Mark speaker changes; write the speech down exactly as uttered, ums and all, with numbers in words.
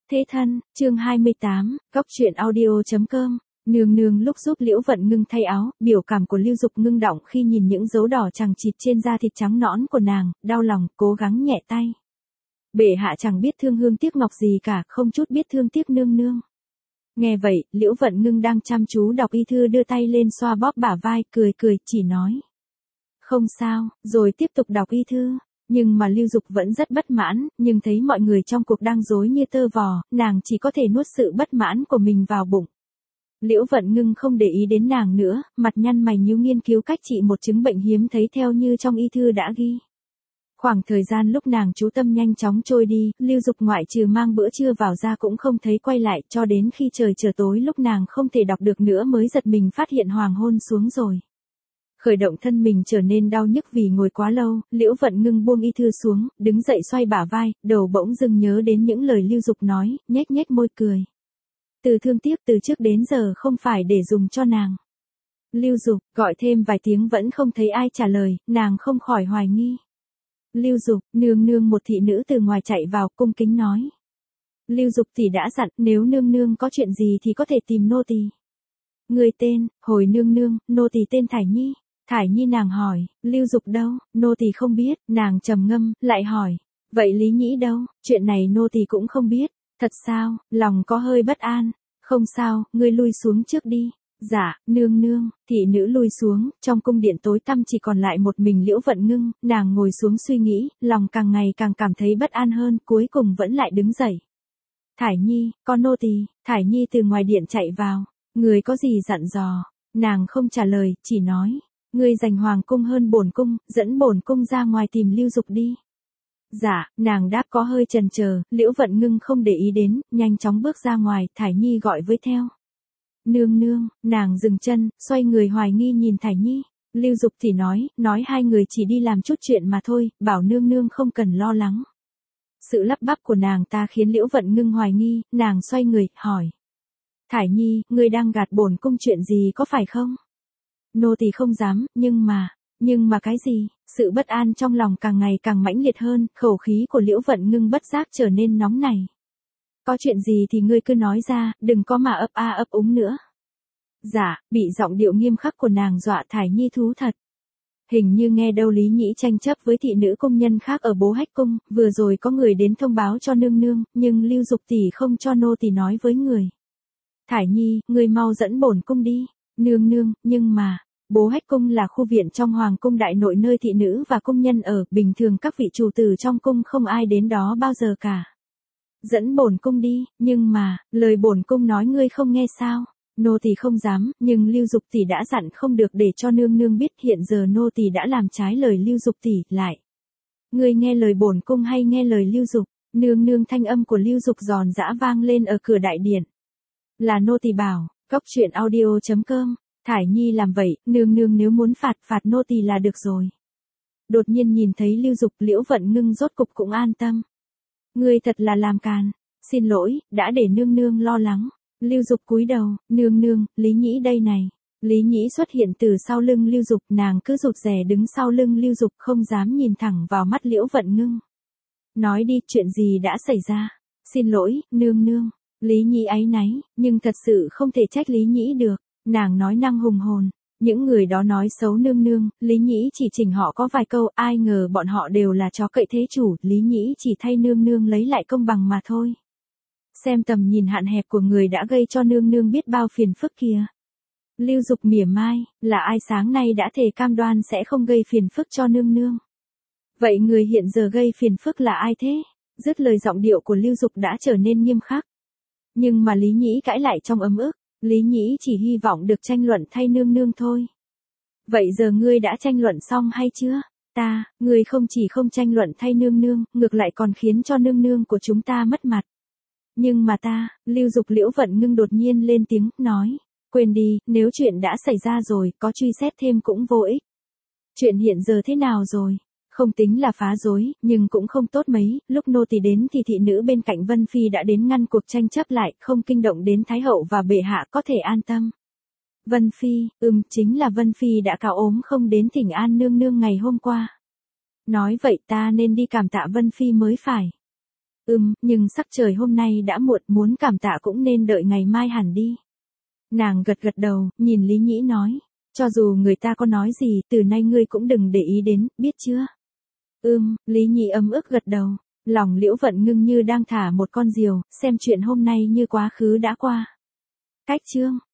Speaker 1: Thế thân, chương hai mươi tám, góc truyện audio chấm com. Nương nương lúc giúp Liễu Vận Ngưng thay áo, biểu cảm của Lưu Dục ngưng đọng khi nhìn những dấu đỏ chằng chịt trên da thịt trắng nõn của nàng, đau lòng, cố gắng nhẹ tay. Bệ hạ chẳng biết thương hương tiếc ngọc gì cả, không chút biết thương tiếc nương nương. Nghe vậy, Liễu Vận Ngưng đang chăm chú đọc y thư đưa tay lên xoa bóp bả vai, cười cười, chỉ nói. Không sao, rồi tiếp tục đọc y thư. Nhưng mà Lưu Dục vẫn rất bất mãn, nhưng thấy mọi người trong cuộc đang rối như tơ vò, nàng chỉ có thể nuốt sự bất mãn của mình vào bụng. Liễu Vận Ngưng không để ý đến nàng nữa, mặt nhăn mày nhíu nghiên cứu cách trị một chứng bệnh hiếm thấy theo như trong y thư đã ghi. Khoảng thời gian lúc nàng chú tâm nhanh chóng trôi đi, Lưu Dục ngoại trừ mang bữa trưa vào ra cũng không thấy quay lại, cho đến khi trời trở tối lúc nàng không thể đọc được nữa mới giật mình phát hiện hoàng hôn xuống rồi. Khởi động thân mình trở nên đau nhức vì ngồi quá lâu, Liễu Vận Ngưng buông y thư xuống, đứng dậy xoay bả vai, đầu bỗng dưng nhớ đến những lời Lưu Dục nói, nhếch nhếch môi cười. Từ thương tiếc từ trước đến giờ không phải để dùng cho nàng. Lưu Dục, gọi thêm vài tiếng vẫn không thấy ai trả lời, nàng không khỏi hoài nghi. Lưu Dục, nương nương, một thị nữ từ ngoài chạy vào, cung kính nói. Lưu Dục tỷ đã dặn, nếu nương nương có chuyện gì thì có thể tìm nô tỳ. Người tên, hồi nương nương, nô tỳ tên Thải Nhi. Thải Nhi nàng hỏi, Lưu Dục đâu, nô tỳ không biết, nàng trầm ngâm, lại hỏi, vậy Lý Nhĩ đâu, chuyện này nô tỳ cũng không biết, thật sao, lòng có hơi bất an, không sao, ngươi lui xuống trước đi, dạ, nương nương, thị nữ lui xuống, trong cung điện tối tăm chỉ còn lại một mình Liễu Vận Ngưng, nàng ngồi xuống suy nghĩ, lòng càng ngày càng cảm thấy bất an hơn, cuối cùng vẫn lại đứng dậy. Thải Nhi, con nô tỳ, Thải Nhi từ ngoài điện chạy vào, người có gì dặn dò, nàng không trả lời, chỉ nói. Ngươi dành hoàng cung hơn bổn cung, dẫn bổn cung ra ngoài tìm Lưu Dục đi. Dạ, nàng đáp có hơi chần chờ, Liễu Vận Ngưng không để ý đến, nhanh chóng bước ra ngoài, Thải Nhi gọi với theo. Nương nương, nàng dừng chân, xoay người hoài nghi nhìn Thải Nhi. Lưu Dục thì nói, nói hai người chỉ đi làm chút chuyện mà thôi, bảo nương nương không cần lo lắng. Sự lắp bắp của nàng ta khiến Liễu Vận Ngưng hoài nghi, nàng xoay người, hỏi. Thải Nhi, ngươi đang gạt bổn cung chuyện gì có phải không? Nô tỳ không dám, nhưng mà, nhưng mà cái gì? Sự bất an trong lòng càng ngày càng mãnh liệt hơn, khẩu khí của Liễu Vận Ngưng bất giác trở nên nóng nảy. Có chuyện gì thì ngươi cứ nói ra, đừng có mà ấp a ấp úng nữa. Dạ, bị giọng điệu nghiêm khắc của nàng dọa Thải Nhi thú thật. Hình như nghe đâu Lý Nhĩ tranh chấp với thị nữ công nhân khác ở Bố Hách cung, vừa rồi có người đến thông báo cho nương nương, nhưng Lưu Dục tỷ không cho nô tỳ nói với người. Thải Nhi, ngươi mau dẫn bổn cung đi. Nương nương, nhưng mà, Bố Hách cung là khu viện trong hoàng cung đại nội nơi thị nữ và công nhân ở, bình thường các vị chủ tử trong cung không ai đến đó bao giờ cả. Dẫn bổn cung đi, nhưng mà, lời bổn cung nói ngươi không nghe sao? Nô tỳ không dám, nhưng Lưu Dục tỷ đã dặn không được để cho nương nương biết, hiện giờ nô tỳ đã làm trái lời Lưu Dục tỷ, lại. Ngươi nghe lời bổn cung hay nghe lời Lưu Dục? Nương nương, thanh âm của Lưu Dục giòn giã vang lên ở cửa đại điện. Là nô tỳ bảo. Góc truyện audio chấm com, Thải Nhi làm vậy, nương nương nếu muốn phạt, phạt nô tỳ là được rồi. Đột nhiên nhìn thấy Lưu Dục, Liễu Vận Ngưng rốt cục cũng an tâm. Ngươi thật là làm càn, xin lỗi, đã để nương nương lo lắng. Lưu Dục cúi đầu, nương nương, Lý Nhĩ đây này. Lý Nhĩ xuất hiện từ sau lưng Lưu Dục, nàng cứ rụt rè đứng sau lưng Lưu Dục, không dám nhìn thẳng vào mắt Liễu Vận Ngưng. Nói đi, chuyện gì đã xảy ra? Xin lỗi, nương nương. Lý Nhĩ áy náy, nhưng thật sự không thể trách Lý Nhĩ được, nàng nói năng hùng hồn, những người đó nói xấu nương nương, Lý Nhĩ chỉ chỉnh họ có vài câu, ai ngờ bọn họ đều là chó cậy thế chủ, Lý Nhĩ chỉ thay nương nương lấy lại công bằng mà thôi. Xem tầm nhìn hạn hẹp của người đã gây cho nương nương biết bao phiền phức kìa. Lưu Dục mỉa mai, là ai sáng nay đã thề cam đoan sẽ không gây phiền phức cho nương nương. Vậy người hiện giờ gây phiền phức là ai thế? Dứt lời giọng điệu của Lưu Dục đã trở nên nghiêm khắc. Nhưng mà Lý Nhĩ cãi lại trong ấm ức, Lý Nhĩ chỉ hy vọng được tranh luận thay nương nương thôi. Vậy giờ ngươi đã tranh luận xong hay chưa? Ta, ngươi không chỉ không tranh luận thay nương nương, ngược lại còn khiến cho nương nương của chúng ta mất mặt. Nhưng mà ta, Lưu Dục, Liễu Vận Ngưng đột nhiên lên tiếng, nói, quên đi, nếu chuyện đã xảy ra rồi, có truy xét thêm cũng vô ích. Chuyện hiện giờ thế nào rồi? Không tính là phá rối, nhưng cũng không tốt mấy, lúc nô tỳ đến thì thị nữ bên cạnh Vân Phi đã đến ngăn cuộc tranh chấp lại, không kinh động đến Thái hậu và bệ hạ, có thể an tâm. Vân Phi, ừm, chính là Vân Phi đã cáo ốm không đến thỉnh an nương nương ngày hôm qua. Nói vậy ta nên đi cảm tạ Vân Phi mới phải. Ừm, nhưng sắc trời hôm nay đã muộn, muốn cảm tạ cũng nên đợi ngày mai hẳn đi. Nàng gật gật đầu, nhìn Lý Nhĩ nói. Cho dù người ta có nói gì, từ nay ngươi cũng đừng để ý đến, biết chưa? Ừm, Lý Nhĩ ấm ức gật đầu. Lòng Liễu Vận Ngưng như đang thả một con diều, xem chuyện hôm nay như quá khứ đã qua. Cách chương